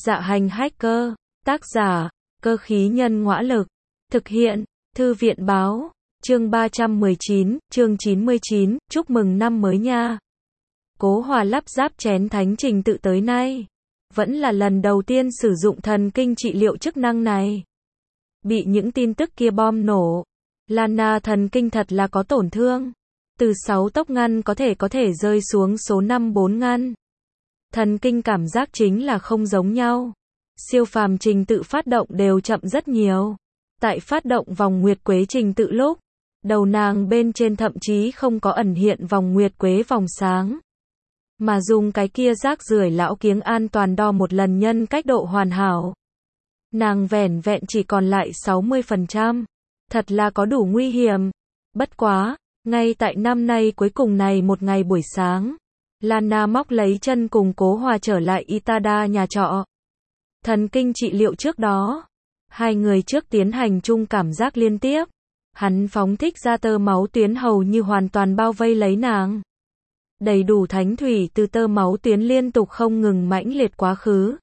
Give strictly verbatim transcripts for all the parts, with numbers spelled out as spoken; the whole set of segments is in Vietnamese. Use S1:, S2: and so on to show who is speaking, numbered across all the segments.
S1: Dạ hành hacker, tác giả, cơ khí nhân ngõa lực, thực hiện, thư viện báo, chương ba trăm mười chín, chương chín mươi chín, chúc mừng năm mới nha. Cố Hòa lắp ráp chén thánh trình tự tới nay, vẫn là lần đầu tiên sử dụng thần kinh trị liệu chức năng này. Bị những tin tức kia bom nổ, Lana thần kinh thật là có tổn thương. Từ sáu tốc ngăn có thể có thể rơi xuống số năm bốn ngăn. Thần kinh cảm giác chính là không giống nhau. Siêu phàm trình tự phát động đều chậm rất nhiều. Tại phát động vòng nguyệt quế trình tự lúc, đầu nàng bên trên thậm chí không có ẩn hiện vòng nguyệt quế vòng sáng. Mà dùng cái kia rác rưởi lão kiếng an toàn đo một lần nhân cách độ hoàn hảo. Nàng vẻn vẹn chỉ còn lại sáu mươi phần trăm. Thật là có đủ nguy hiểm. Bất quá, ngay tại năm nay cuối cùng này một ngày buổi sáng, Lana móc lấy chân cùng Cố Hòa trở lại Itada nhà trọ. Thần kinh trị liệu trước đó, hai người trước tiến hành chung cảm giác liên tiếp. Hắn phóng thích ra tơ máu tuyến hầu như hoàn toàn bao vây lấy nàng. Đầy đủ thánh thủy từ tơ máu tuyến liên tục không ngừng mãnh liệt quá khứ.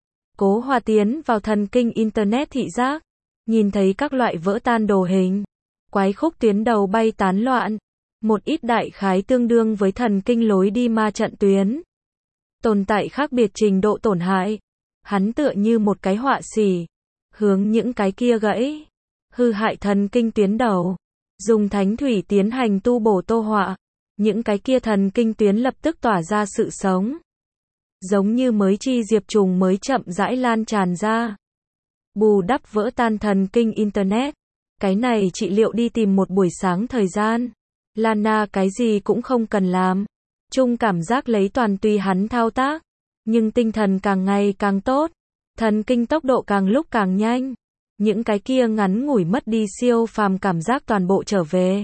S1: Cố Hòa tiến vào thần kinh internet thị giác, nhìn thấy các loại vỡ tan đồ hình, quái khúc tuyến đầu bay tán loạn, một ít đại khái tương đương với thần kinh lối đi ma trận tuyến. Tồn tại khác biệt trình độ tổn hại. Hắn tựa như một cái họa sĩ, hướng những cái kia gãy, hư hại thần kinh tuyến đầu, dùng thánh thủy tiến hành tu bổ tô họa, những cái kia thần kinh tuyến lập tức tỏa ra sự sống. Giống như mới chi diệp trùng mới chậm rãi lan tràn ra. Bù đắp vỡ tan thần kinh internet. Cái này trị liệu đi tìm một buổi sáng thời gian. Lana cái gì cũng không cần làm. Chung cảm giác lấy toàn tùy hắn thao tác. Nhưng tinh thần càng ngày càng tốt. Thần kinh tốc độ càng lúc càng nhanh. Những cái kia ngắn ngủi mất đi siêu phàm cảm giác toàn bộ trở về.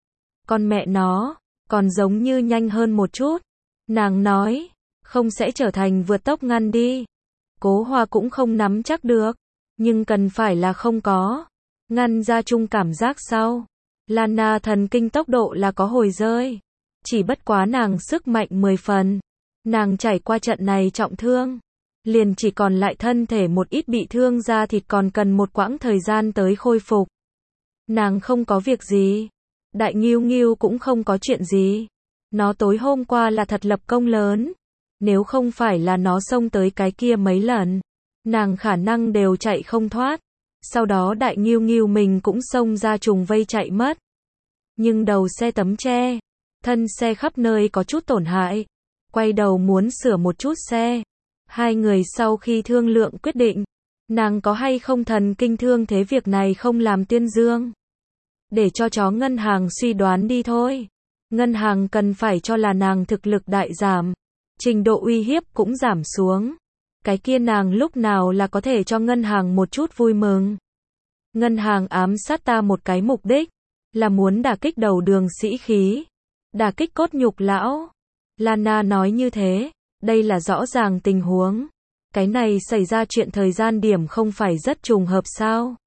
S1: Con mẹ nó, còn giống như nhanh hơn một chút. Nàng nói, không sẽ trở thành vượt tốc ngăn đi. Cố Hòa cũng không nắm chắc được. Nhưng cần phải là không có. Ngăn ra chung cảm giác sau. Lana thần kinh tốc độ là có hồi rơi. Chỉ bất quá nàng sức mạnh mười phần. Nàng trải qua trận này trọng thương. Liền chỉ còn lại thân thể một ít bị thương da thịt còn cần một quãng thời gian tới khôi phục. Nàng không có việc gì. Đại Nghiêu Nghiêu cũng không có chuyện gì. Nó tối hôm qua là thật lập công lớn. Nếu không phải là nó xông tới cái kia mấy lần, nàng khả năng đều chạy không thoát. Sau đó Đại Nghiêu Nghiêu mình cũng xông ra trùng vây chạy mất. Nhưng đầu xe tấm tre, thân xe khắp nơi có chút tổn hại. Quay đầu muốn sửa một chút xe. Hai người sau khi thương lượng quyết định, nàng có hay không thần kinh thương thế việc này không làm tuyên dương. Để cho chó ngân hàng suy đoán đi thôi. Ngân hàng cần phải cho là nàng thực lực đại giảm. Trình độ uy hiếp cũng giảm xuống. Cái kia nàng lúc nào là có thể cho ngân hàng một chút vui mừng. Ngân hàng ám sát ta một cái mục đích, là muốn đả kích đầu đường sĩ khí. Đả kích cốt nhục lão. Lana nói như thế, đây là rõ ràng tình huống. Cái này xảy ra chuyện thời gian điểm không phải rất trùng hợp sao.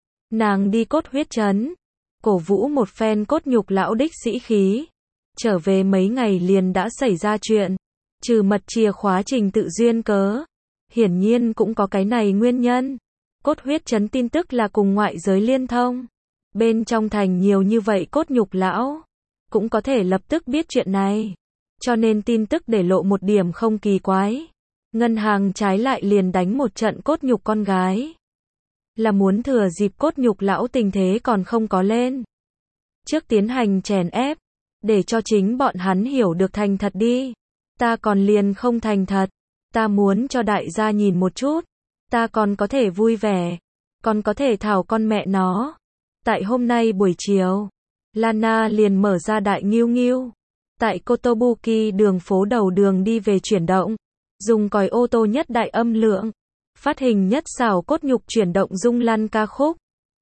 S1: Nàng đi cốt huyết trấn, cổ vũ một phen cốt nhục lão đích sĩ khí. Trở về mấy ngày liền đã xảy ra chuyện. Trừ mật chìa khóa trình tự duyên cớ. Hiển nhiên cũng có cái này nguyên nhân. Cốt huyết trấn tin tức là cùng ngoại giới liên thông. Bên trong thành nhiều như vậy cốt nhục lão. Cũng có thể lập tức biết chuyện này. Cho nên tin tức để lộ một điểm không kỳ quái. Ngân hàng trái lại liền đánh một trận cốt nhục con gái. Là muốn thừa dịp cốt nhục lão tình thế còn không có lên. Trước tiến hành chèn ép. Để cho chính bọn hắn hiểu được thành thật đi. Ta còn liền không thành thật. Ta muốn cho đại gia nhìn một chút. Ta còn có thể vui vẻ. Còn có thể thảo con mẹ nó. Tại hôm nay buổi chiều, Lana liền mở ra Đại Nghiêu Nghiêu. Tại Kotobuki đường phố đầu đường đi về chuyển động. Dùng còi ô tô nhất đại âm lượng. Phát hình nhất xảo cốt nhục chuyển động rung lăn ca khúc.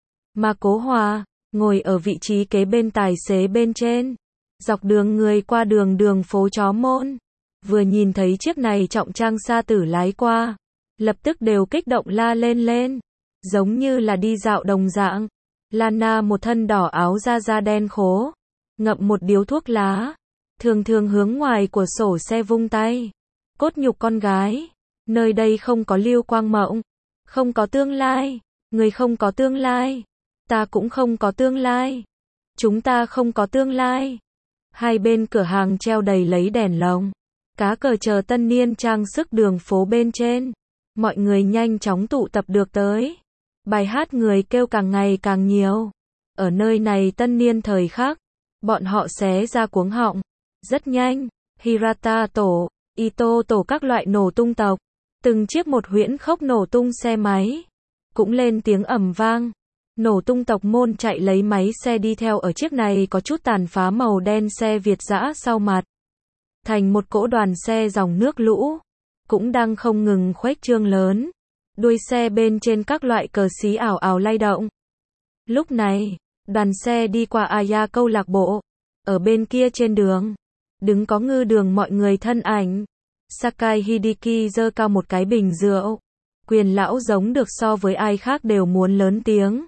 S1: Mà Cố Hòa, ngồi ở vị trí kế bên tài xế bên trên. Dọc đường người qua đường đường phố chó môn. Vừa nhìn thấy chiếc này trọng trang xa tử lái qua. Lập tức đều kích động la lên lên. Giống như là đi dạo đồng dạng. Lana một thân đỏ áo da da đen khố. Ngậm một điếu thuốc lá. Thường thường hướng ngoài của sổ xe vung tay. Cốt nhục con gái. Nơi đây không có Lưu Quang Mộng. Không có tương lai. Người không có tương lai. Ta cũng không có tương lai. Chúng ta không có tương lai. Hai bên cửa hàng treo đầy lấy đèn lồng. Cá cờ chờ tân niên trang sức đường phố bên trên. Mọi người nhanh chóng tụ tập được tới. Bài hát người kêu càng ngày càng nhiều. Ở nơi này tân niên thời khắc, bọn họ xé ra cuống họng. Rất nhanh, Hirata tổ, Ito tổ các loại nổ tung tộc. Từng chiếc một huyễn khốc nổ tung xe máy. Cũng lên tiếng ầm vang. Nổ tung tộc môn chạy lấy máy xe đi theo ở chiếc này có chút tàn phá màu đen xe Việt dã sau mặt. Thành một cỗ đoàn xe dòng nước lũ. Cũng đang không ngừng khuếch trương lớn. Đuôi xe bên trên các loại cờ xí ảo ảo lay động. Lúc này, đoàn xe đi qua Aya câu lạc bộ. Ở bên kia trên đường, đứng có ngư đường mọi người thân ảnh. Sakai Hideki giơ cao một cái bình rượu. Quyền lão giống được so với ai khác đều muốn lớn tiếng.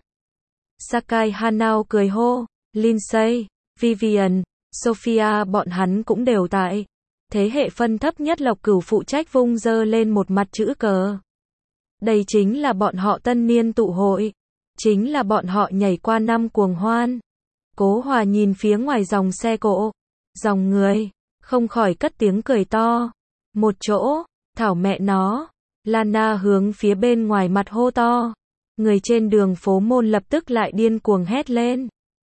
S1: Sakai Hanao cười hô, Lindsay, Vivian, Sophia bọn hắn cũng đều tại. Thế hệ phân thấp nhất Lộc Cửu phụ trách vung dơ lên một mặt chữ cờ. Đây chính là bọn họ tân niên tụ hội. Chính là bọn họ nhảy qua năm cuồng hoan. Cố Hòa nhìn phía ngoài dòng xe cộ. Dòng người. Không khỏi cất tiếng cười to. Một chỗ. Thảo mẹ nó. Lana hướng phía bên ngoài mặt hô to. Người trên đường phố môn lập tức lại điên cuồng hét lên.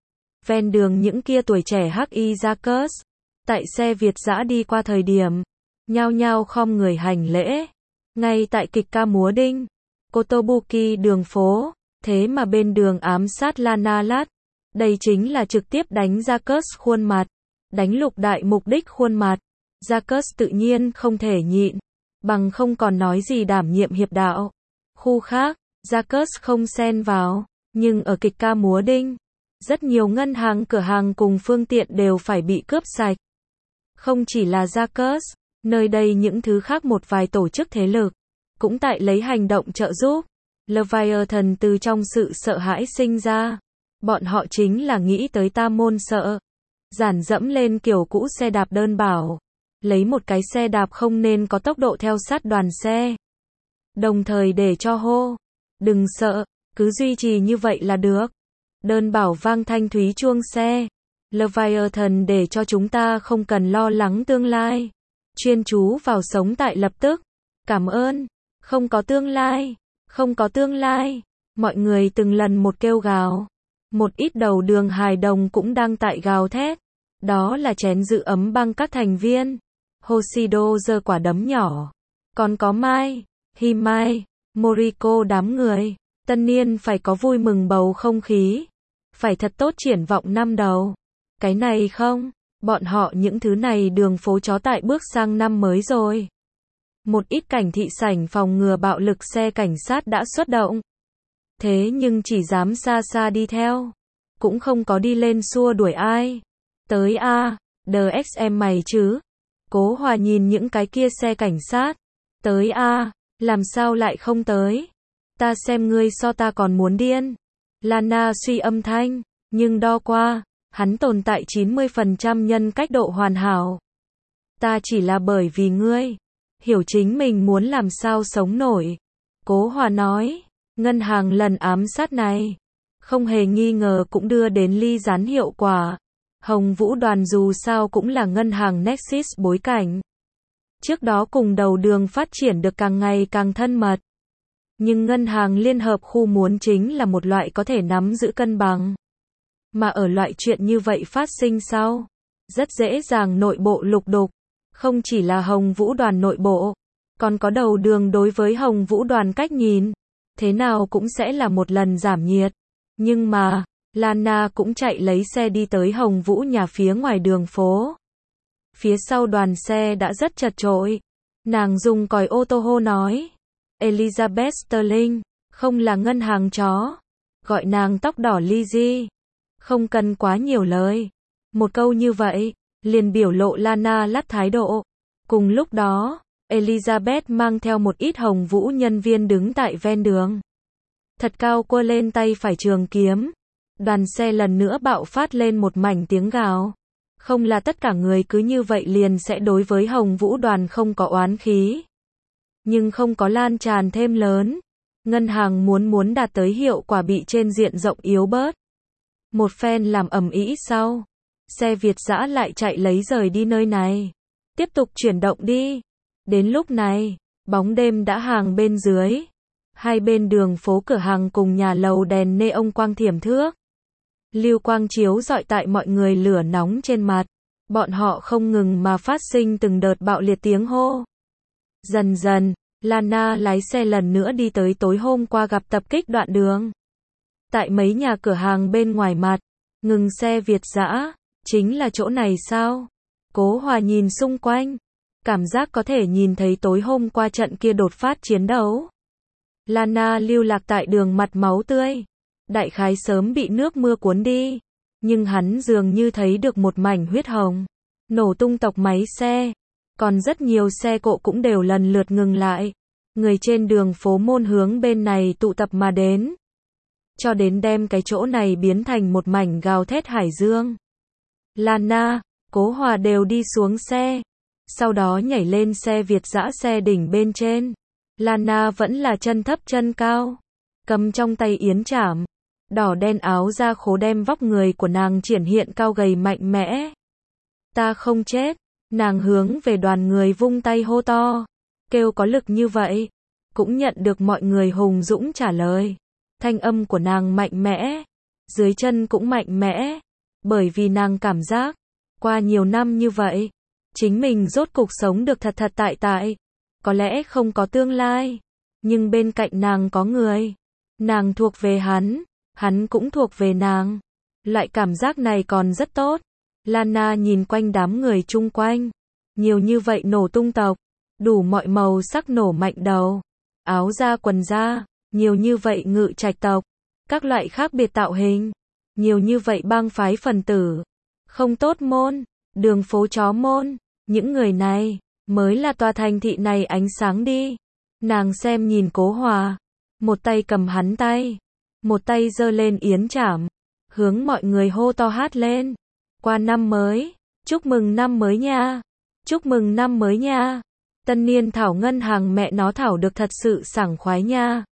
S1: Ven đường những kia tuổi trẻ hắc y Jacques. Tại xe Việt dã đi qua thời điểm. Nhao nhao khom người hành lễ. Ngay tại kịch ca múa đinh. Kotobuki đường phố. Thế mà bên đường ám sát Lana Lát. Đây chính là trực tiếp đánh Jacques khuôn mặt. Đánh lục đại mục đích khuôn mặt. Jacques tự nhiên không thể nhịn. Bằng không còn nói gì đảm nhiệm hiệp đạo. Khu khác, Jacques không xen vào. Nhưng ở kịch ca múa đinh, rất nhiều ngân hàng cửa hàng cùng phương tiện đều phải bị cướp sạch. Không chỉ là Jacques, nơi đây những thứ khác một vài tổ chức thế lực. Cũng tại lấy hành động trợ giúp. Leviathan từ trong sự sợ hãi sinh ra. Bọn họ chính là nghĩ tới tam môn sợ. Giản dẫm lên kiểu cũ xe đạp đơn bảo. Lấy một cái xe đạp không nên có tốc độ theo sát đoàn xe. Đồng thời để cho hô. Đừng sợ, cứ duy trì như vậy là được. Đơn bảo vang thanh thúy chuông xe. Leviathan để cho chúng ta không cần lo lắng tương lai. Chuyên chú vào sống tại lập tức. Cảm ơn. Không có tương lai. Không có tương lai. Mọi người từng lần một kêu gào. Một ít đầu đường hài đồng cũng đang tại gào thét. Đó là chén giữ ấm băng các thành viên. Hoshido giơ quả đấm nhỏ. Còn có Mai, Himai, Moriko đám người. Tân niên phải có vui mừng bầu không khí. Phải thật tốt triển vọng năm đầu. Cái này không, bọn họ những thứ này đường phố chó tại bước sang năm mới rồi. Một ít cảnh thị sảnh phòng ngừa bạo lực xe cảnh sát đã xuất động. Thế nhưng chỉ dám xa xa đi theo. Cũng không có đi lên xua đuổi ai. Tới a, đê ích em mày chứ. Cố Hòa nhìn những cái kia xe cảnh sát. Tới a, làm sao lại không tới. Ta xem ngươi so ta còn muốn điên. Lana suy âm thanh, nhưng đo qua, hắn tồn tại chín mươi phần trăm nhân cách độ hoàn hảo. Ta chỉ là bởi vì ngươi. Hiểu chính mình muốn làm sao sống nổi. Cố Hòa nói, ngân hàng lần ám sát này, không hề nghi ngờ cũng đưa đến ly gián hiệu quả. Hồng Vũ đoàn dù sao cũng là ngân hàng Nexus bối cảnh. Trước đó cùng đầu đường phát triển được càng ngày càng thân mật. Nhưng ngân hàng liên hợp khu muốn chính là một loại có thể nắm giữ cân bằng. Mà ở loại chuyện như vậy phát sinh sau, rất dễ dàng nội bộ lục đục. Không chỉ là Hồng Vũ đoàn nội bộ, còn có đầu đường đối với Hồng Vũ đoàn cách nhìn. Thế nào cũng sẽ là một lần giảm nhiệt. Nhưng mà, Lana cũng chạy lấy xe đi tới Hồng Vũ nhà phía ngoài đường phố. Phía sau đoàn xe đã rất chật chội. Nàng dùng còi ô tô hô nói. Elizabeth Sterling, không là ngân hàng chó. Gọi nàng tóc đỏ Lizzie. Không cần quá nhiều lời. Một câu như vậy, liền biểu lộ Lana lát thái độ. Cùng lúc đó, Elizabeth mang theo một ít Hồng Vũ nhân viên đứng tại ven đường. Thật cao quơ lên tay phải trường kiếm. Đoàn xe lần nữa bạo phát lên một mảnh tiếng gào. Không là tất cả người cứ như vậy liền sẽ đối với Hồng Vũ đoàn không có oán khí. nhưng không có lan tràn thêm lớn. Ngân hàng muốn muốn đạt tới hiệu quả bị trên diện rộng yếu bớt. Một phen làm ầm ĩ sau, xe Việt dã lại chạy lấy rời đi nơi này. Tiếp tục chuyển động đi. Đến lúc này, bóng đêm đã hàng bên dưới. Hai bên đường phố cửa hàng cùng nhà lầu đèn neon quang thiểm thước. Lưu quang chiếu rọi tại mọi người lửa nóng trên mặt. Bọn họ không ngừng mà phát sinh từng đợt bạo liệt tiếng hô. Dần dần, Lana lái xe lần nữa đi tới tối hôm qua gặp tập kích đoạn đường. Tại mấy nhà cửa hàng bên ngoài mặt, ngừng xe Việt dã, chính là chỗ này sao? Cố Hòa nhìn xung quanh, cảm giác có thể nhìn thấy tối hôm qua trận kia đột phát chiến đấu. Lana lưu lạc tại đường mặt máu tươi, đại khái sớm bị nước mưa cuốn đi, nhưng hắn dường như thấy được một mảnh huyết hồng, nổ tung tộc máy xe, còn rất nhiều xe cộ cũng đều lần lượt ngừng lại. Người trên đường phố môn hướng bên này tụ tập mà đến, cho đến đem cái chỗ này biến thành một mảnh gào thét hải dương. Lana, Cố Hòa đều đi xuống xe, sau đó nhảy lên xe Việt dã xe đỉnh bên trên. Lana vẫn là chân thấp chân cao, cầm trong tay yến trảm, đỏ đen áo da khố đem vóc người của nàng triển hiện cao gầy mạnh mẽ. Ta không chết, nàng hướng về đoàn người vung tay hô to, kêu có lực như vậy, cũng nhận được mọi người hùng dũng trả lời. Thanh âm của nàng mạnh mẽ, dưới chân cũng mạnh mẽ, bởi vì nàng cảm giác, qua nhiều năm như vậy, chính mình rốt cục sống được thật thật tại tại. Có lẽ không có tương lai, nhưng bên cạnh nàng có người. Nàng thuộc về hắn, hắn cũng thuộc về nàng. Loại cảm giác này còn rất tốt. Lana nhìn quanh đám người chung quanh. Nhiều như vậy nổ tung tộc, đủ mọi màu sắc nổ mạnh đầu. Áo da quần da, nhiều như vậy ngự trạch tộc, các loại khác biệt tạo hình. Nhiều như vậy bang phái phần tử. Không tốt môn, đường phố chó môn, những người này mới là tòa thành thị này ánh sáng đi. Nàng xem nhìn Cố Hòa, một tay cầm hắn tay, một tay giơ lên yến trảm, hướng mọi người hô to hát lên. Qua năm mới, chúc mừng năm mới nha, chúc mừng năm mới nha. Tân niên thảo ngân hàng mẹ nó thảo được thật sự sảng khoái nha.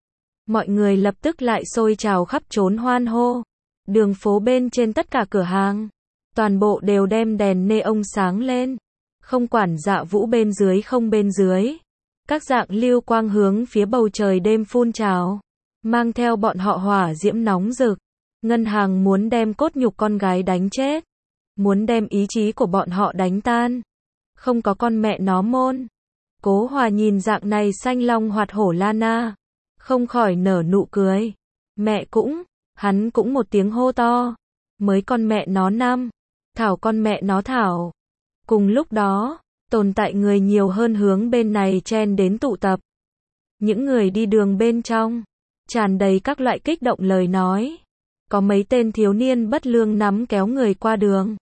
S1: Mọi người lập tức lại xôi trào khắp trốn hoan hô. Đường phố bên trên tất cả cửa hàng, toàn bộ đều đem đèn neon sáng lên. Không quản dạ vũ bên dưới không bên dưới. Các dạng lưu quang hướng phía bầu trời đêm phun trào, mang theo bọn họ hỏa diễm nóng rực. Ngân hàng muốn đem cốt nhục con gái đánh chết, muốn đem ý chí của bọn họ đánh tan. Không có con mẹ nó môn. Cố Hòa nhìn dạng này xanh long hoạt hổ Lana, không khỏi nở nụ cười. Mẹ cũng, hắn cũng một tiếng hô to. Mới con mẹ nó năm, thảo con mẹ nó thảo. Cùng lúc đó, tồn tại người nhiều hơn hướng bên này chen đến tụ tập. Những người đi đường bên trong, tràn đầy các loại kích động lời nói. Có mấy tên thiếu niên bất lương nắm kéo người qua đường.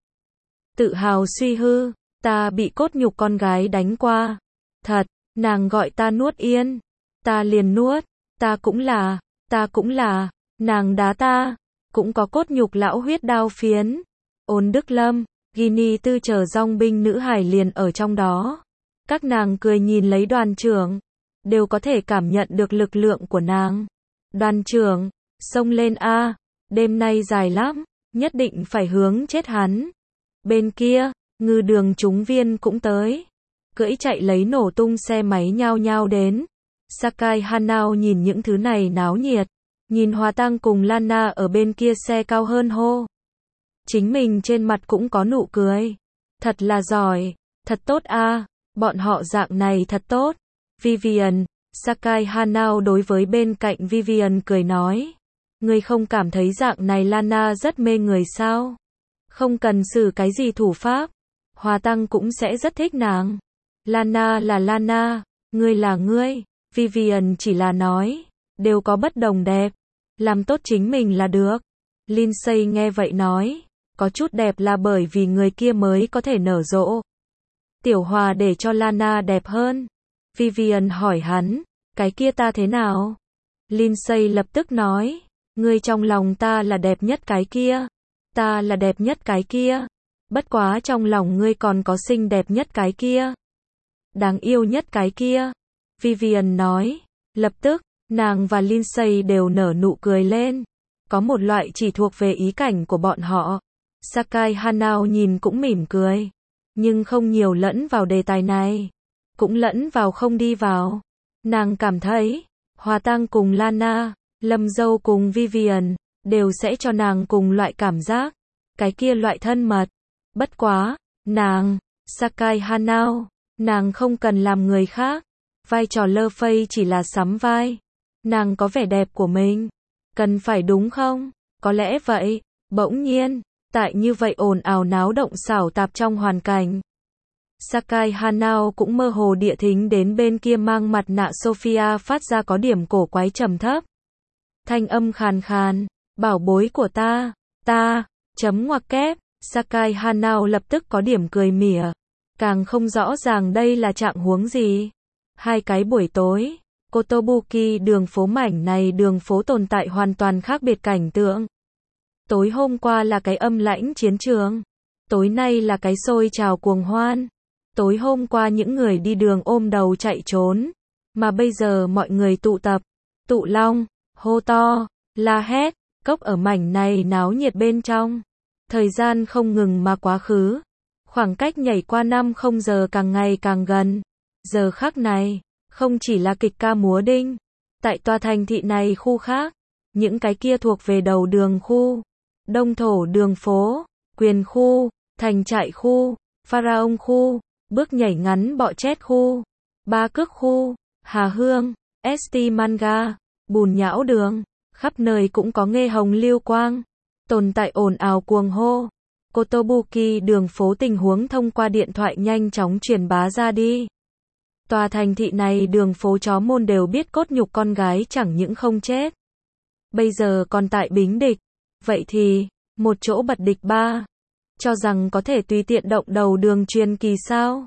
S1: Tự hào suy hư, ta bị cốt nhục con gái đánh qua. Thật, nàng gọi ta nuốt yên. Ta liền nuốt, ta cũng là, ta cũng là, nàng đá ta. Cũng có cốt nhục lão huyết đao phiến. Ôn Đức Lâm, Guinea tư chờ dòng binh nữ hải liền ở trong đó. Các nàng cười nhìn lấy đoàn trưởng, đều có thể cảm nhận được lực lượng của nàng. Đoàn trưởng, xông lên a, đêm nay dài lắm, nhất định phải hướng chết hắn. Bên kia, ngư đường chúng viên cũng tới, cưỡi chạy lấy nổ tung xe máy nhao nhao đến. Sakai Hanao nhìn những thứ này náo nhiệt, nhìn Hòa Tăng cùng Lana ở bên kia xe cao hơn hô. Chính mình trên mặt cũng có nụ cười. Thật là giỏi, thật tốt a, bọn họ dạng này thật tốt. Vivian, Sakai Hanao đối với bên cạnh Vivian cười nói. Ngươi không cảm thấy dạng này Lana rất mê người sao? Không cần sử cái gì thủ pháp, Hòa Tăng cũng sẽ rất thích nàng. Lana là Lana, ngươi là ngươi, Vivian chỉ là nói, đều có bất đồng đẹp, làm tốt chính mình là được. Lindsay nghe vậy nói, có chút đẹp là bởi vì người kia mới có thể nở rộ. Tiểu Hòa để cho Lana đẹp hơn. Vivian hỏi hắn, cái kia ta thế nào? Lindsay lập tức nói, ngươi trong lòng ta là đẹp nhất cái kia, ta là đẹp nhất cái kia, bất quá trong lòng ngươi còn có xinh đẹp nhất cái kia, đáng yêu nhất cái kia. Vivian nói. Lập tức, nàng và Lindsay đều nở nụ cười lên. Có một loại chỉ thuộc về ý cảnh của bọn họ. Sakai Hanao nhìn cũng mỉm cười. Nhưng không nhiều lẫn vào đề tài này. Cũng lẫn vào không đi vào. Nàng cảm thấy, Hòa Tang cùng Lana, Lâm Dâu cùng Vivian, đều sẽ cho nàng cùng loại cảm giác. Cái kia loại thân mật. Bất quá, nàng, Sakai Hanao, nàng không cần làm người khác. Vai trò lơ phây chỉ là sắm vai. Nàng có vẻ đẹp của mình. Cần phải đúng không? Có lẽ vậy. Bỗng nhiên, tại như vậy ồn ào náo động xảo tạp trong hoàn cảnh. Sakai Hanao cũng mơ hồ địa thính đến bên kia mang mặt nạ Sophia phát ra có điểm cổ quái trầm thấp. Thanh âm khàn khàn, bảo bối của ta, ta, chấm ngoặc kép, Sakai Hanao lập tức có điểm cười mỉa. Càng không rõ ràng đây là trạng huống gì. Hai cái buổi tối, Kotobuki đường phố mảnh này đường phố tồn tại hoàn toàn khác biệt cảnh tượng. Tối hôm qua là cái âm lãnh chiến trường. Tối nay là cái sôi trào cuồng hoan. Tối hôm qua những người đi đường ôm đầu chạy trốn. Mà bây giờ mọi người tụ tập, tụ long, hô to, la hét, cốc ở mảnh này náo nhiệt bên trong. Thời gian không ngừng mà quá khứ. Khoảng cách nhảy qua năm không giờ càng ngày càng gần. Giờ khắc này, không chỉ là kịch ca múa đinh. Tại tòa thành thị này khu khác, những cái kia thuộc về đầu đường khu, đông thổ đường phố, quyền khu, thành trại khu, pharaon khu, bước nhảy ngắn bọ chét khu, ba cước khu, Hà Hương, ét tê Manga, bùn nhão đường, khắp nơi cũng có nghe hồng lưu quang, tồn tại ồn ào cuồng hô. Kotobuki đường phố tình huống thông qua điện thoại nhanh chóng truyền bá ra đi. Tòa thành thị này đường phố chó môn đều biết cốt nhục con gái chẳng những không chết. Bây giờ còn tại bính địch. Vậy thì, một chỗ bật địch ba. Cho rằng có thể tùy tiện động đầu đường truyền kỳ sao?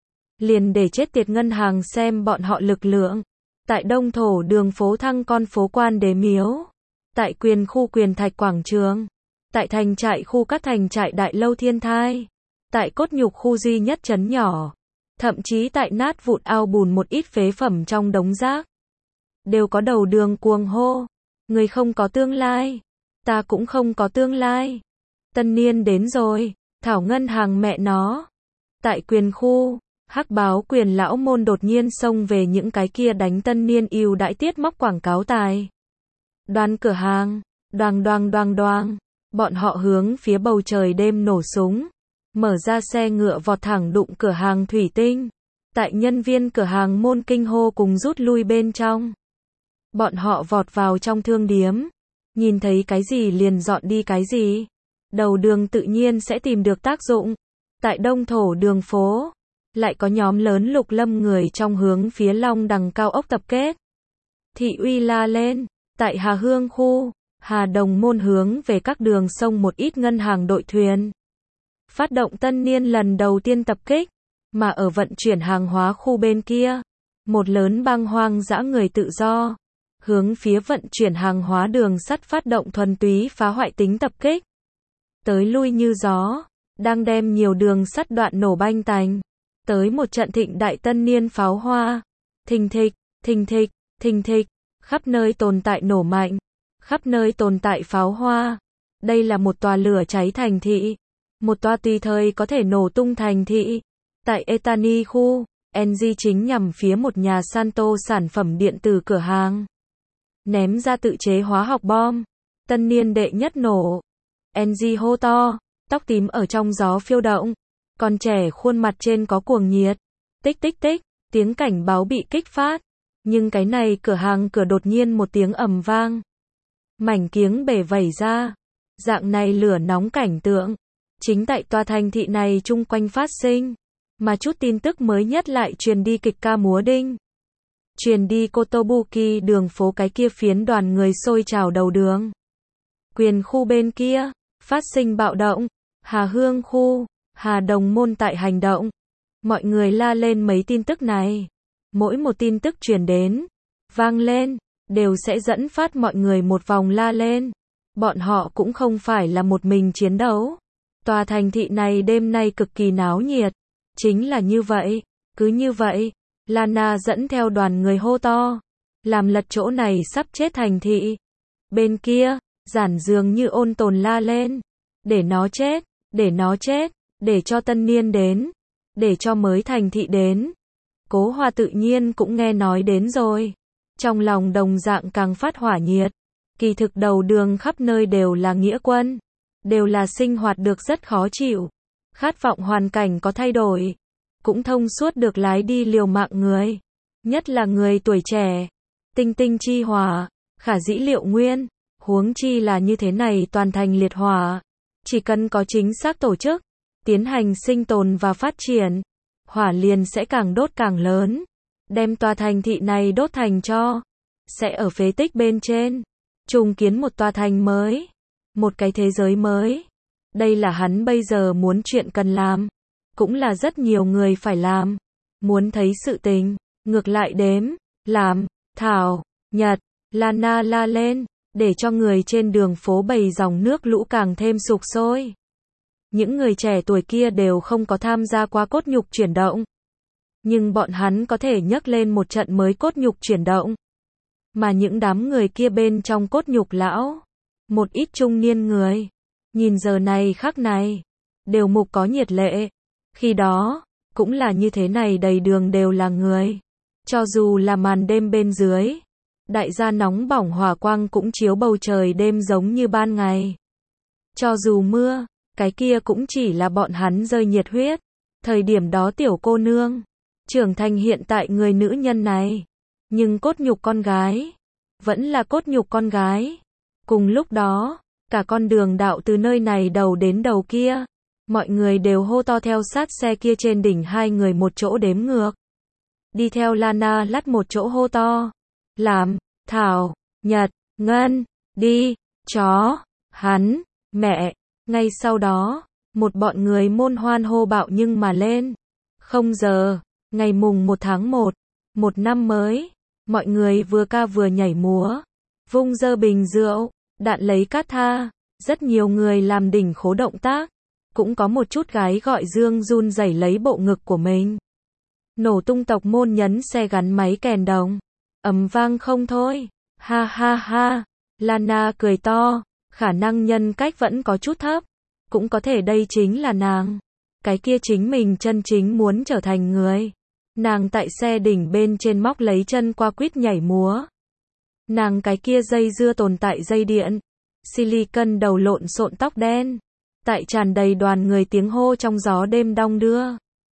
S1: Liền để chết tiệt ngân hàng xem bọn họ lực lượng. Tại đông thổ đường phố thăng con phố quan đế miếu. Tại quyền khu quyền thạch quảng trường. Tại thành trại khu các thành trại đại lâu thiên thai. Tại cốt nhục khu duy nhất trấn nhỏ. Thậm chí tại nát vụn ao bùn một ít phế phẩm trong đống rác. Đều có đầu đường cuồng hô. Người không có tương lai. Ta cũng không có tương lai. Tân niên đến rồi. Thảo ngân hàng mẹ nó. Tại quyền khu, hắc báo quyền lão môn đột nhiên xông về những cái kia đánh tân niên ưu đãi tiết móc quảng cáo tài. Đoan cửa hàng. Đoàng đoàng đoàng đoàng. Bọn họ hướng phía bầu trời đêm nổ súng. Mở ra xe ngựa vọt thẳng đụng cửa hàng thủy tinh. Tại nhân viên cửa hàng môn kinh hô cùng rút lui bên trong. Bọn họ vọt vào trong thương điếm. Nhìn thấy cái gì liền dọn đi cái gì. Đầu đường tự nhiên sẽ tìm được tác dụng. Tại đông thổ đường phố, lại có nhóm lớn lục lâm người trong hướng phía long đằng cao ốc tập kết. Thị uy la lên. Tại Hà Hương khu, Hà Đồng môn hướng về các đường sông một ít ngân hàng đội thuyền. Phát động tân niên lần đầu tiên tập kích, mà ở vận chuyển hàng hóa khu bên kia, một lớn bang hoang dã người tự do, hướng phía vận chuyển hàng hóa đường sắt phát động thuần túy phá hoại tính tập kích. Tới lui như gió, đang đem nhiều đường sắt đoạn nổ banh tành, tới một trận thịnh đại tân niên pháo hoa, thình thịch, thình thịch, thình thịch, khắp nơi tồn tại nổ mạnh, khắp nơi tồn tại pháo hoa. Đây là một tòa lửa cháy thành thị. Một tòa tùy thời có thể nổ tung thành thị. Tại Etani khu, en giê chính nhằm phía một nhà Santo sản phẩm điện tử cửa hàng. Ném ra tự chế hóa học bom. Tân niên đệ nhất nổ. en giê hô to, tóc tím ở trong gió phiêu động. Còn trẻ khuôn mặt trên có cuồng nhiệt. Tích tích tích, tiếng cảnh báo bị kích phát. Nhưng cái này cửa hàng cửa đột nhiên một tiếng ầm vang. Mảnh kiếng bể vẩy ra. Dạng này lửa nóng cảnh tượng. Chính tại tòa thành thị này chung quanh phát sinh, mà chút tin tức mới nhất lại truyền đi kịch ca múa đinh. Truyền đi Kotobuki đường phố cái kia phiến đoàn người xôi trào đầu đường. Quyền khu bên kia, phát sinh bạo động, Hà Hương khu, Hà Đồng môn tại hành động. Mọi người la lên mấy tin tức này. Mỗi một tin tức truyền đến, vang lên, đều sẽ dẫn phát mọi người một vòng la lên. Bọn họ cũng không phải là một mình chiến đấu. Tòa thành thị này đêm nay cực kỳ náo nhiệt. Chính là như vậy, cứ như vậy, Lana dẫn theo đoàn người hô to. Làm lật chỗ này sắp chết thành thị. Bên kia, Giản dường như ôn tồn la lên. Để nó chết, để nó chết, để cho tân niên đến. Để cho mới thành thị đến. Cố Hòa tự nhiên cũng nghe nói đến rồi. Trong lòng đồng dạng càng phát hỏa nhiệt. Kỳ thực đầu đường khắp nơi đều là nghĩa quân. Đều là sinh hoạt được rất khó chịu. Khát vọng hoàn cảnh có thay đổi. Cũng thông suốt được lái đi liều mạng người. Nhất là người tuổi trẻ. Tinh tinh chi hỏa. Khả dĩ liệu nguyên. Huống chi là như thế này toàn thành liệt hỏa. Chỉ cần có chính xác tổ chức. Tiến hành sinh tồn và phát triển. Hỏa liền sẽ càng đốt càng lớn. Đem tòa thành thị này đốt thành tro. Sẽ ở phế tích bên trên. Trùng kiến một tòa thành mới. Một cái thế giới mới. Đây là hắn bây giờ muốn chuyện cần làm. Cũng là rất nhiều người phải làm. Muốn thấy sự tình. Ngược lại đếm. Làm. Thảo. Nhật. Lana la lên. Để cho người trên đường phố bầy dòng nước lũ càng thêm sục sôi. Những người trẻ tuổi kia đều không có tham gia qua cốt nhục chuyển động. Nhưng bọn hắn có thể nhấc lên một trận mới cốt nhục chuyển động. Mà những đám người kia bên trong cốt nhục lão. Một ít trung niên người. Nhìn giờ này khắc này. Đều mục có nhiệt lệ. Khi đó, cũng là như thế này đầy đường đều là người. Cho dù là màn đêm bên dưới. Đại gia nóng bỏng hỏa quang cũng chiếu bầu trời đêm giống như ban ngày. Cho dù mưa, cái kia cũng chỉ là bọn hắn rơi nhiệt huyết. Thời điểm đó tiểu cô nương. Trưởng thành hiện tại người nữ nhân này. Nhưng cốt nhục con gái. Vẫn là cốt nhục con gái. Cùng lúc đó, cả con đường đạo từ nơi này đầu đến đầu kia. Mọi người đều hô to theo sát xe kia trên đỉnh hai người một chỗ đếm ngược. Đi theo Lana lắt một chỗ hô to. Làm, Thảo, Nhật, Ngân, đi, chó, hắn, mẹ. Ngay sau đó, một bọn người môn hoan hô bạo nhưng mà lên. Không giờ, ngày mùng một tháng một, một năm mới. Mọi người vừa ca vừa nhảy múa. Vung dơ bình rượu, đạn lấy cát tha. Rất nhiều người làm đỉnh khố động tác. Cũng có một chút gái gọi dương run rẩy lấy bộ ngực của mình. Nổ tung tộc môn nhấn xe gắn máy kèn đồng. Ầm vang không thôi. Ha ha ha. Lana cười to. Khả năng nhân cách vẫn có chút thấp. Cũng có thể đây chính là nàng. Cái kia chính mình chân chính muốn trở thành người. Nàng tại xe đỉnh bên trên móc lấy chân qua quýt nhảy múa. Nàng cái kia dây dưa tồn tại dây điện. Silicon đầu lộn xộn tóc đen. Tại tràn đầy đoàn người tiếng hô trong gió đêm đong đưa.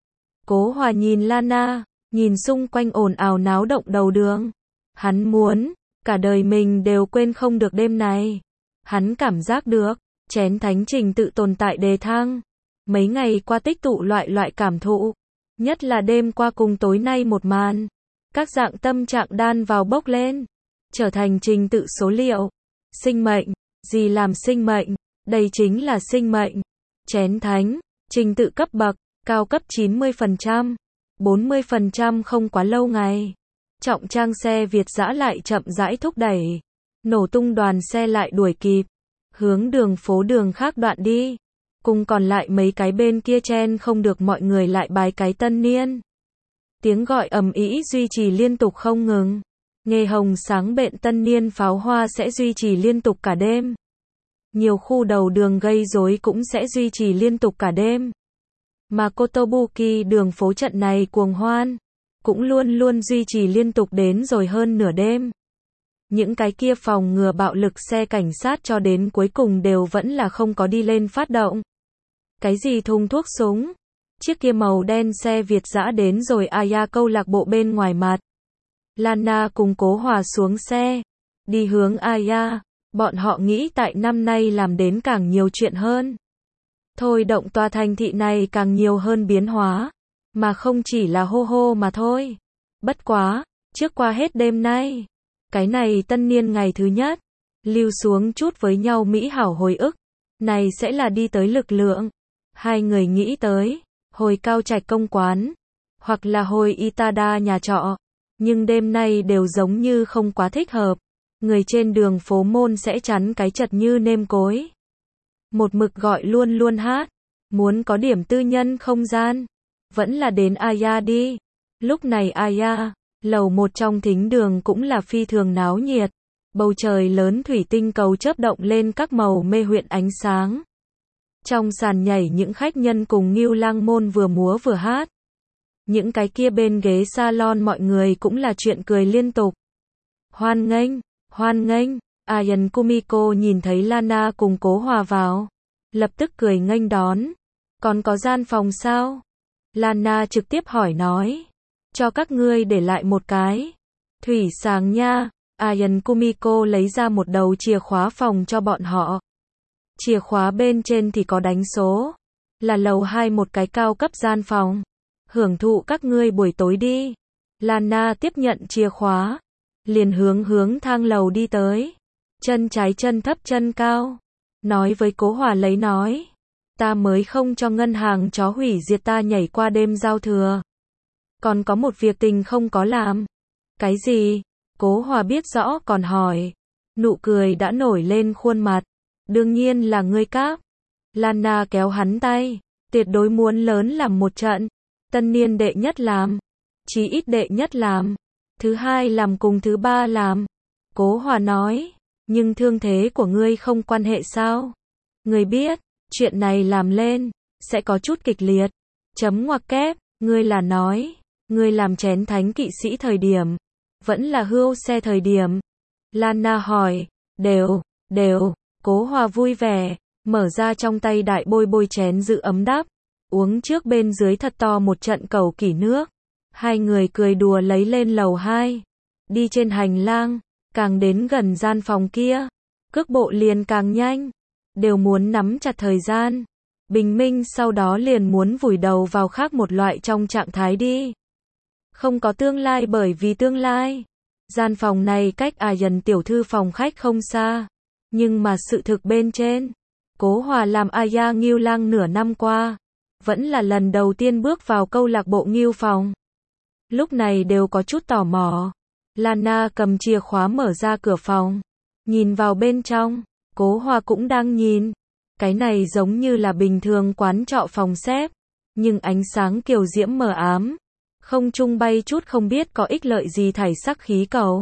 S1: Cố Hòa nhìn Lana. Nhìn xung quanh ồn ào náo động đầu đường. Hắn muốn. Cả đời mình đều quên không được đêm này. Hắn cảm giác được. Chén thánh trình tự tồn tại đề thăng. Mấy ngày qua tích tụ loại loại cảm thụ. Nhất là đêm qua cùng tối nay một màn. Các dạng tâm trạng đan vào bốc lên. Trở thành trình tự số liệu. Sinh mệnh. Gì làm sinh mệnh? Đây chính là sinh mệnh. Chén thánh. Trình tự cấp bậc. Cao cấp chín mươi phần trăm. bốn mươi phần trăm không quá lâu ngày. Trọng trang xe Việt dã lại chậm rãi thúc đẩy. Nổ tung đoàn xe lại đuổi kịp. Hướng đường phố đường khác đoạn đi. Cùng còn lại mấy cái bên kia chen không được mọi người lại bái cái tân niên. Tiếng gọi ầm ĩ duy trì liên tục không ngừng. Nghề hồng sáng bện tân niên pháo hoa sẽ duy trì liên tục cả đêm. Nhiều khu đầu đường gây rối cũng sẽ duy trì liên tục cả đêm. Mà Kotobuki đường phố trận này cuồng hoan. Cũng luôn luôn duy trì liên tục đến rồi hơn nửa đêm. Những cái kia phòng ngừa bạo lực xe cảnh sát cho đến cuối cùng đều vẫn là không có đi lên phát động. Cái gì thùng thuốc súng. Chiếc kia màu đen xe Việt dã đến rồi Aya câu lạc bộ bên ngoài mặt. Lana cùng Cố Hòa xuống xe. Đi hướng Aya. Bọn họ nghĩ tại năm nay làm đến càng nhiều chuyện hơn. Thôi động tòa thành thị này càng nhiều hơn biến hóa. Mà không chỉ là hô hô mà thôi. Bất quá, trước qua hết đêm nay. Cái này tân niên ngày thứ nhất. Lưu xuống chút với nhau mỹ hảo hồi ức. Này sẽ là đi tới lực lượng. Hai người nghĩ tới. Hồi Cao Trạch công quán. Hoặc là hồi Itada nhà trọ. Nhưng đêm nay đều giống như không quá thích hợp. Người trên đường phố môn sẽ chắn cái chật như nêm cối. Một mực gọi luôn luôn hát. Muốn có điểm tư nhân không gian. Vẫn là đến Aya đi. Lúc này Aya, lầu một trong thính đường cũng là phi thường náo nhiệt. Bầu trời lớn thủy tinh cầu chớp động lên các màu mê huyễn ánh sáng. Trong sàn nhảy những khách nhân cùng Ngưu Lang Môn vừa múa vừa hát. Những cái kia bên ghế salon mọi người cũng là chuyện cười liên tục. Hoan nghênh, hoan nghênh, Ayan Kumiko nhìn thấy Lana cùng Cố Hòa vào. Lập tức cười nghênh đón. Còn có gian phòng sao? Lana trực tiếp hỏi nói. Cho các ngươi để lại một cái. Thủy sàng nha. Ayan Kumiko lấy ra một đầu chìa khóa phòng cho bọn họ. Chìa khóa bên trên thì có đánh số. Là lầu hai một cái cao cấp gian phòng. Hưởng thụ các ngươi buổi tối đi. Lana tiếp nhận chìa khóa. Liền hướng hướng thang lầu đi tới. Chân trái chân thấp chân cao. Nói với Cố Hòa lấy nói. Ta mới không cho ngân hàng chó hủy diệt ta nhảy qua đêm giao thừa. Còn có một việc tình không có làm. Cái gì? Cố Hòa biết rõ còn hỏi. Nụ cười đã nổi lên khuôn mặt. Đương nhiên là ngươi cáp. Lana kéo hắn tay. Tuyệt đối muốn lớn làm một trận. Tân niên đệ nhất làm. Chí ít đệ nhất làm. Thứ hai làm cùng thứ ba làm. Cố Hòa nói. Nhưng thương thế của ngươi không quan hệ sao? Ngươi biết, chuyện này làm lên, sẽ có chút kịch liệt. Chấm ngoặc kép, ngươi là nói. Ngươi làm chén thánh kỵ sĩ thời điểm. Vẫn là hươu xe thời điểm. Lana hỏi. Đều, đều. Cố Hòa vui vẻ. Mở ra trong tay đại bôi bôi chén giữ ấm đắp. Uống trước bên dưới thật to một trận cầu kỷ nước. Hai người cười đùa lấy lên lầu hai. Đi trên hành lang. Càng đến gần gian phòng kia. Cước bộ liền càng nhanh. Đều muốn nắm chặt thời gian. Bình minh sau đó liền muốn vùi đầu vào khác một loại trong trạng thái đi. Không có tương lai bởi vì tương lai. Gian phòng này cách Ayan tiểu thư phòng khách không xa. Nhưng mà sự thực bên trên. Cố Hòa làm Aya Ngưu Lang nửa năm qua. Vẫn là lần đầu tiên bước vào câu lạc bộ Ngưu phòng. Lúc này đều có chút tò mò. Lana cầm chìa khóa mở ra cửa phòng. Nhìn vào bên trong. Cố Hòa cũng đang nhìn. Cái này giống như là bình thường quán trọ phòng xếp. Nhưng ánh sáng kiều diễm mờ ám. Không trung bay chút không biết có ích lợi gì thải sắc khí cầu.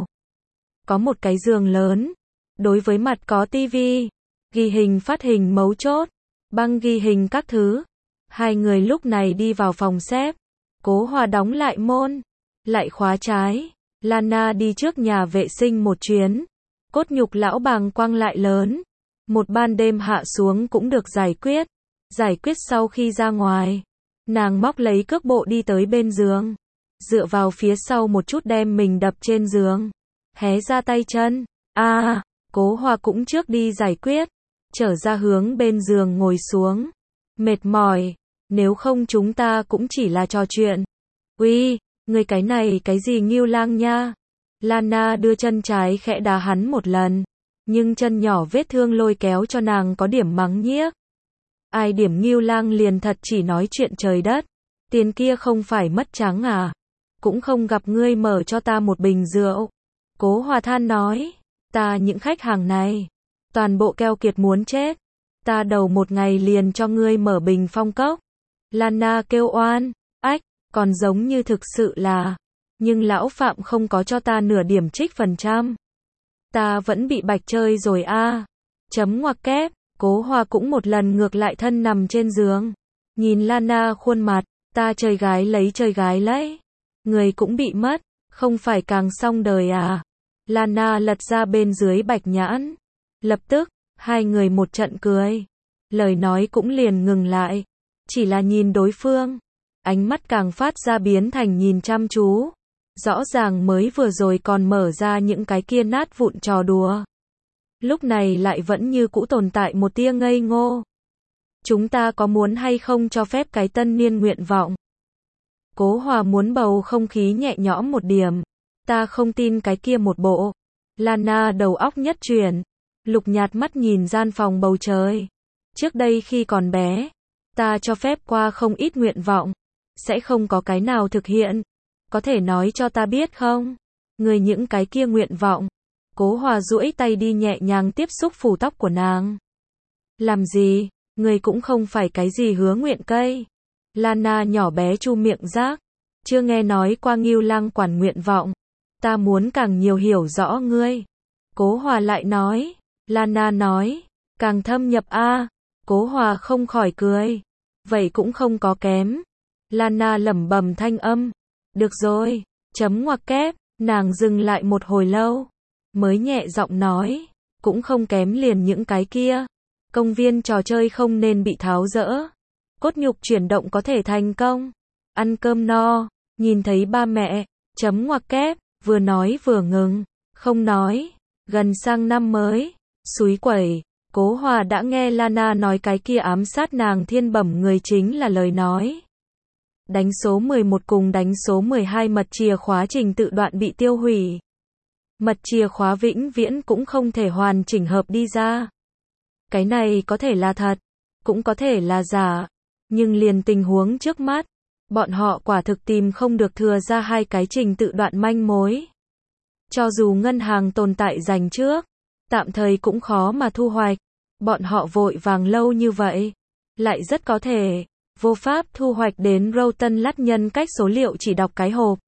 S1: Có một cái giường lớn. Đối với mặt có tivi. Ghi hình phát hình mấu chốt. Băng ghi hình các thứ. Hai người lúc này đi vào phòng xếp. Cố Hòa đóng lại môn. Lại khóa trái. Lana đi trước nhà vệ sinh một chuyến. Cốt nhục lão bàng quang lại lớn. Một ban đêm hạ xuống cũng được giải quyết. Giải quyết sau khi ra ngoài. Nàng móc lấy cước bộ đi tới bên giường. Dựa vào phía sau một chút đem mình đập trên giường. Hé ra tay chân. À, Cố Hòa cũng trước đi giải quyết. Trở ra hướng bên giường ngồi xuống. Mệt mỏi. Nếu không chúng ta cũng chỉ là trò chuyện. Uy, người cái này cái gì Ngưu Lang nha. Lana đưa chân trái khẽ đá hắn một lần. Nhưng chân nhỏ vết thương lôi kéo cho nàng có điểm mắng nhiếc. Ai điểm Ngưu Lang liền thật chỉ nói chuyện trời đất. Tiền kia không phải mất trắng à. Cũng không gặp ngươi mở cho ta một bình rượu. Cố Hòa than nói. Ta những khách hàng này. Toàn bộ keo kiệt muốn chết. Ta đầu một ngày liền cho ngươi mở bình phong cốc. Lana kêu oan. Ách, còn giống như thực sự là. Nhưng lão Phạm không có cho ta nửa điểm trích phần trăm. Ta vẫn bị bạch chơi rồi a. À. Chấm ngoặc kép. Cố Hòa cũng một lần ngược lại thân nằm trên giường. Nhìn Lana khuôn mặt. Ta chơi gái lấy chơi gái lấy. Người cũng bị mất. Không phải càng xong đời à. Lana lật ra bên dưới bạch nhãn. Lập tức, hai người một trận cười. Lời nói cũng liền ngừng lại. Chỉ là nhìn đối phương. Ánh mắt càng phát ra biến thành nhìn chăm chú. Rõ ràng mới vừa rồi còn mở ra những cái kia nát vụn trò đùa. Lúc này lại vẫn như cũ tồn tại một tia ngây ngô. Chúng ta có muốn hay không cho phép cái tân niên nguyện vọng? Cố Hòa muốn bầu không khí nhẹ nhõm một điểm. Ta không tin cái kia một bộ. Lana đầu óc nhất chuyển. Lục nhạt mắt nhìn gian phòng bầu trời. Trước đây khi còn bé, ta cho phép qua không ít nguyện vọng. Sẽ không có cái nào thực hiện. Có thể nói cho ta biết không? Người những cái kia nguyện vọng. Cố Hòa duỗi tay đi nhẹ nhàng tiếp xúc phủ tóc của nàng. Làm gì? Người cũng không phải cái gì hứa nguyện cây. Lana nhỏ bé chu miệng rác. chưa nghe nói qua Ngưu Lang quản nguyện vọng. Ta muốn càng nhiều hiểu rõ ngươi. Cố Hòa lại nói. Lana nói. Càng thâm nhập a. Cố Hòa không khỏi cười. Vậy cũng không có kém. Lana lẩm bẩm thanh âm. Được rồi. Chấm ngoặc kép. Nàng dừng lại một hồi lâu. Mới nhẹ giọng nói. Cũng không kém liền những cái kia. Công viên trò chơi không nên bị tháo dỡ. Cốt nhục chuyển động có thể thành công. Ăn cơm no. Nhìn thấy ba mẹ. Chấm ngoặc kép. Vừa nói vừa ngừng. Không nói. Gần sang năm mới. Súy quẩy. Cố Hòa đã nghe Lana nói cái kia ám sát nàng thiên bẩm người chính là lời nói. Đánh số mười một cùng đánh số mười hai mật chìa khóa trình tự đoạn bị tiêu hủy. Mật chìa khóa vĩnh viễn cũng không thể hoàn chỉnh hợp đi ra. Cái này có thể là thật, cũng có thể là giả. Nhưng liền tình huống trước mắt, bọn họ quả thực tìm không được thừa ra hai cái trình tự đoạn manh mối. Cho dù ngân hàng tồn tại dành trước, tạm thời cũng khó mà thu hoạch. Bọn họ vội vàng lâu như vậy, lại rất có thể vô pháp thu hoạch đến Rotten Lát nhân cách số liệu chỉ đọc cái hộp.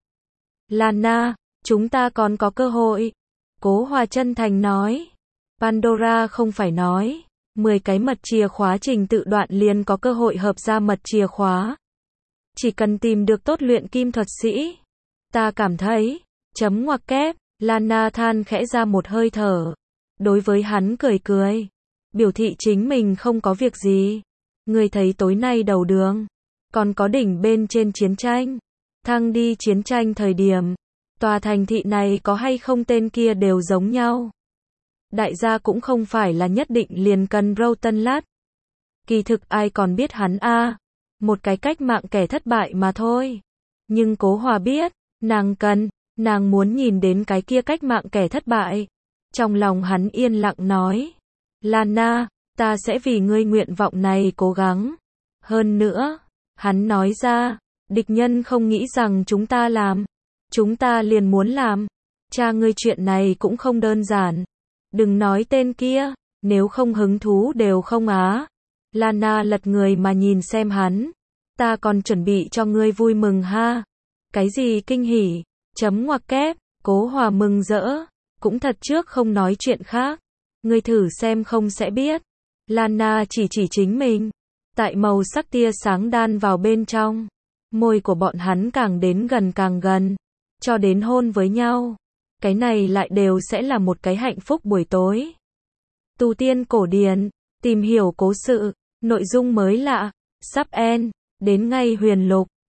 S1: Lana, chúng ta còn có cơ hội. Cố Hòa chân thành nói. Pandora không phải nói, mười cái mật chìa khóa trình tự đoạn liền có cơ hội hợp ra mật chìa khóa. Chỉ cần tìm được tốt luyện kim thuật sĩ. Ta cảm thấy, chấm ngoặc kép, Lana than khẽ ra một hơi thở. Đối với hắn cười cười. Biểu thị chính mình không có việc gì. Người thấy tối nay đầu đường. Còn có đỉnh bên trên chiến tranh. Thăng đi chiến tranh thời điểm. Tòa thành thị này có hay không tên kia đều giống nhau. Đại gia cũng không phải là nhất định liền cần Rotten Lát. Kỳ thực ai còn biết hắn a. Một cái cách mạng kẻ thất bại mà thôi. Nhưng Cố Hòa biết. Nàng cần. Nàng muốn nhìn đến cái kia cách mạng kẻ thất bại. Trong lòng hắn yên lặng nói. Lana, ta sẽ vì ngươi nguyện vọng này cố gắng. Hơn nữa, hắn nói ra, địch nhân không nghĩ rằng chúng ta làm. Chúng ta liền muốn làm. Cha ngươi chuyện này cũng không đơn giản. Đừng nói tên kia, nếu không hứng thú đều không á. Lana lật người mà nhìn xem hắn. Ta còn chuẩn bị cho ngươi vui mừng ha. Cái gì kinh hỉ? Chấm ngoặc kép, Cố Hòa mừng rỡ. Cũng thật trước không nói chuyện khác. Ngươi thử xem không sẽ biết. Lana chỉ chỉ chính mình. Tại màu sắc tia sáng đan vào bên trong. Môi của bọn hắn càng đến gần càng gần. Cho đến hôn với nhau. Cái này lại đều sẽ là một cái hạnh phúc buổi tối. Tu tiên cổ điển. Tìm hiểu cố sự. Nội dung mới lạ. Sắp end. Đến ngay huyền lục.